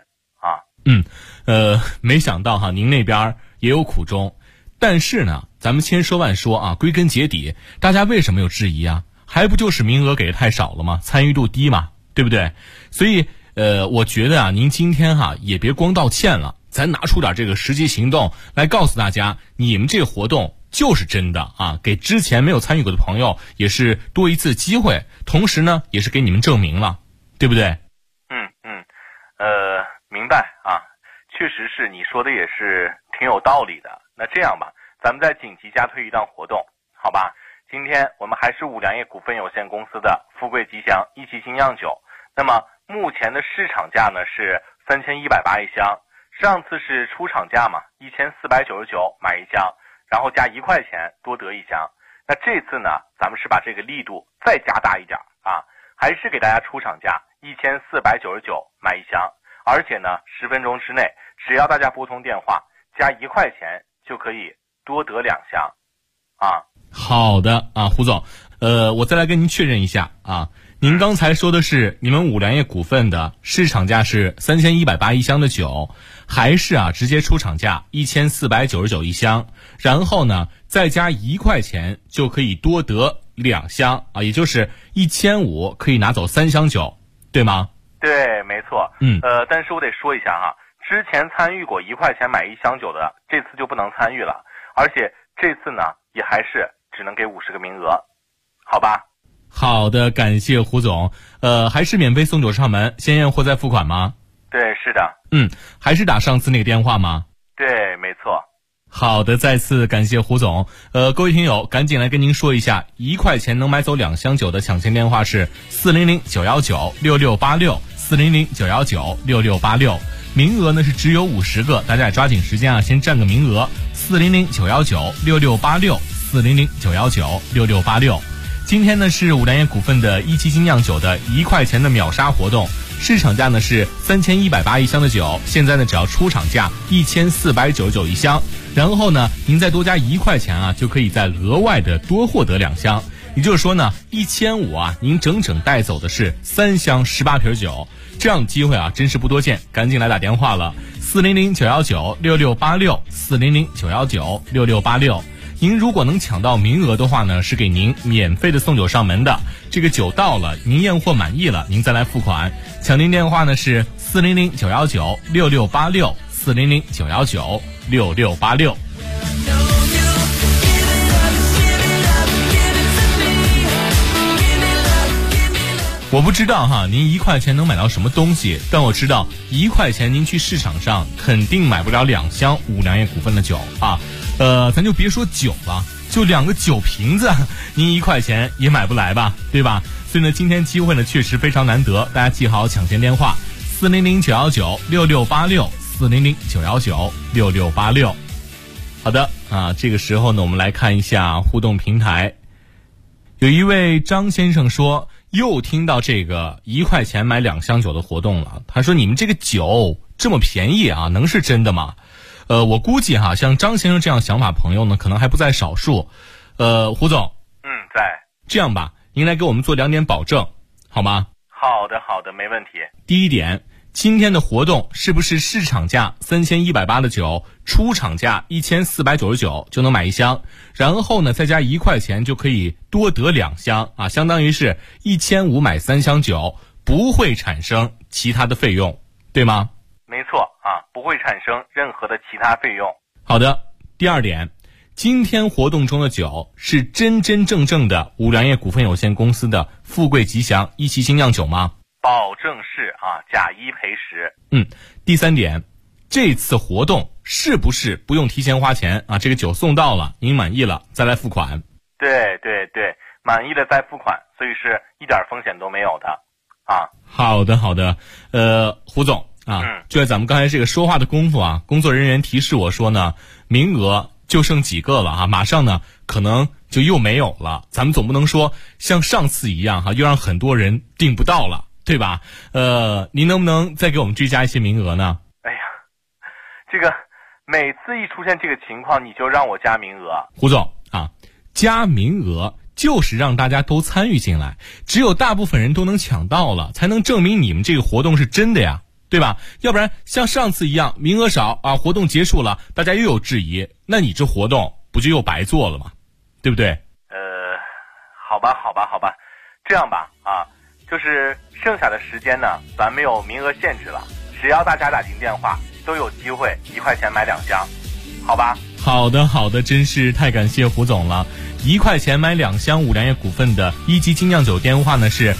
没想到您那边也有苦衷。但是呢咱们千说万说归根结底大家为什么有质疑还不就是名额给的太少了吗？参与度低嘛，对不对？所以我觉得您今天也别光道歉了，咱拿出点这个实际行动来告诉大家，你们这个活动就是真的给之前没有参与过的朋友也是多一次机会，同时呢也是给你们证明了，对不对？ 明白确实是你说的也是挺有道理的。那这样吧，咱们再紧急加推一档活动，好吧？今天我们还是五粮液股份有限公司的富贵吉祥1级精酿酒，那么目前的市场价呢是31801箱，上次是出厂价嘛，1499买1箱，然后加1块钱多得1箱。那这次呢咱们是把这个力度再加大一点还是给大家出厂价1499买1箱，而且呢10分钟之内只要大家拨通电话加1块钱就可以多得2箱好的胡总，我再来跟您确认一下您刚才说的是你们五粮液股份的市场价是3180一箱的酒，还是直接出厂价1499一箱，然后呢再加1块钱就可以多得2箱也就是1500可以拿走3箱酒，对吗？ 对，没错。但是我得说一下之前参与过1块钱买1箱酒的，这次就不能参与了，而且这次呢也还是只能给50个名额，好吧？ 好的，感谢胡总。还是免费送酒上门，先验货再付款吗？ 对，是的。 还是打上次那个电话吗？ 对，没错。 好的，再次感谢胡总。各位听友，赶紧来跟您说一下，1块钱能买走2箱酒的抢先电话是400-919-6686，400-919-6686。名额呢是只有50个，大家也抓紧时间先占个名额。400-919-6686，400-919-6686。今天呢是五粮液股份的1级精酿酒的1块钱的秒杀活动，市场价呢是3180一箱的酒，现在呢只要出厂价1499一箱，然后呢您再多加1块钱就可以再额外的多获得2箱，也就是说呢1500您整整带走的是3箱18瓶酒，这样的机会真是不多见，赶紧来打电话了，400-919-6686，400-919-6686。 您如果能抢到名额的话呢，是给您免费的送酒上门的。这个酒到了，您验货满意了，您再来付款。抢订电话呢是400-919-6686，400-919-6686。我不知道哈，您1块钱能买到什么东西，但我知道1块钱您去市场上肯定买不了2箱五粮液股份的酒啊。咱就别说酒了，就2个酒瓶子，您1块钱也买不来吧，对吧？所以呢，今天机会呢确实非常难得，大家记好抢先电话：400-919-6686，400-919-6686。好的啊，这个时候呢，我们来看一下互动平台。有一位张先生说，又听到这个1块钱买2箱酒的活动了。他说，你们这个酒这么便宜啊，能是真的吗？我估计哈，像张先生这样想法朋友呢，可能还不在少数。胡总， 在。 这样吧，您来给我们做2点保证，好吗？ 好的，没问题。 第一点，今天的活动是不是市场价3180的酒，出厂价1499就能买1箱，然后呢再加1块钱就可以多得2箱啊，相当于是1500买3箱酒，不会产生其他的费用，对吗？ 没错啊，不会产生任何的其他费用。 好的，第二点，今天活动中的酒是真真正正的五粮液股份有限公司的富贵吉祥一期精酿酒吗？ 保证是啊，假一赔十。 第三点，这次活动是不是不用提前花钱啊？这个酒送到了，您满意了再来付款。 对，满意了再付款，所以是一点风险都没有的啊。 好的，胡总啊，就在咱们刚才这个说话的功夫啊，工作人员提示我说呢，名额就剩几个了啊，马上呢可能就又没有了。咱们总不能说像上次一样哈，又让很多人订不到了，对吧？您能不能再给我们追加一些名额呢？ 哎呀，这个每次一出现这个情况，你就让我加名额。 胡总啊，加名额就是让大家都参与进来，只有大部分人都能抢到了，才能证明你们这个活动是真的呀，对吧？要不然像上次一样名额少啊，活动结束了大家又有质疑，那你这活动不就又白做了吗？对不对？ 好吧，这样吧啊，就是剩下的时间呢，咱没有名额限制了，只要大家打进电话都有机会1块钱买2箱，好吧？ 好的，真是太感谢胡总了。1块钱买2箱五粮液股份的一级精酿酒电话呢是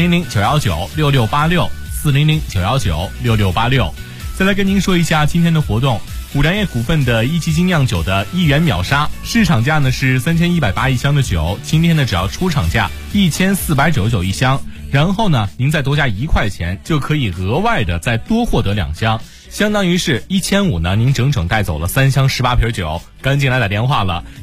400-919-6686，400-919-6686。再来跟您说一下今天的活动，五粮液股份的一级精酿酒的1元秒杀，市场价呢是3180一箱的酒，今天呢只要出厂价1499一箱，然后呢您再多加1块钱就可以额外的再多获得2箱，相当于是1500呢，您整整带走了3箱18瓶酒。赶紧来打电话了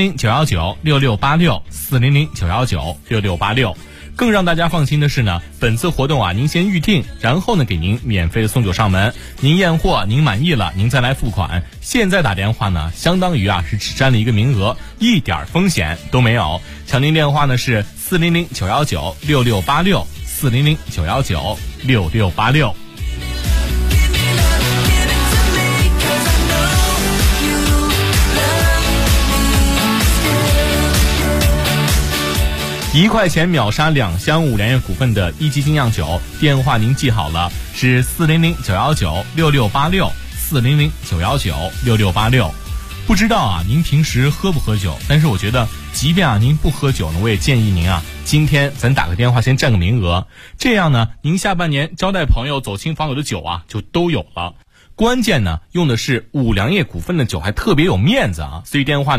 ，400-919-6686，400-919-6686。更让大家放心的是呢，本次活动啊，您先预定，然后呢给您免费的送酒上门，您验货您满意了，您再来付款。现在打电话呢，相当于啊是只占了一个名额，一点风险都没有。抢订电话呢是400-919-6686，400-919-6686。1块钱秒杀2箱五粮液股份的一级精酿酒，电话您记好了，是400-919-6686，400-919-6686。不知道啊，您平时喝不喝酒？但是我觉得，即便啊您不喝酒呢，我也建议您啊，今天咱打个电话先占个名额，这样呢，您下半年招待朋友、走亲访友的酒啊，就都有了。关键呢，用的是五粮液股份的酒，还特别有面子啊，所以电话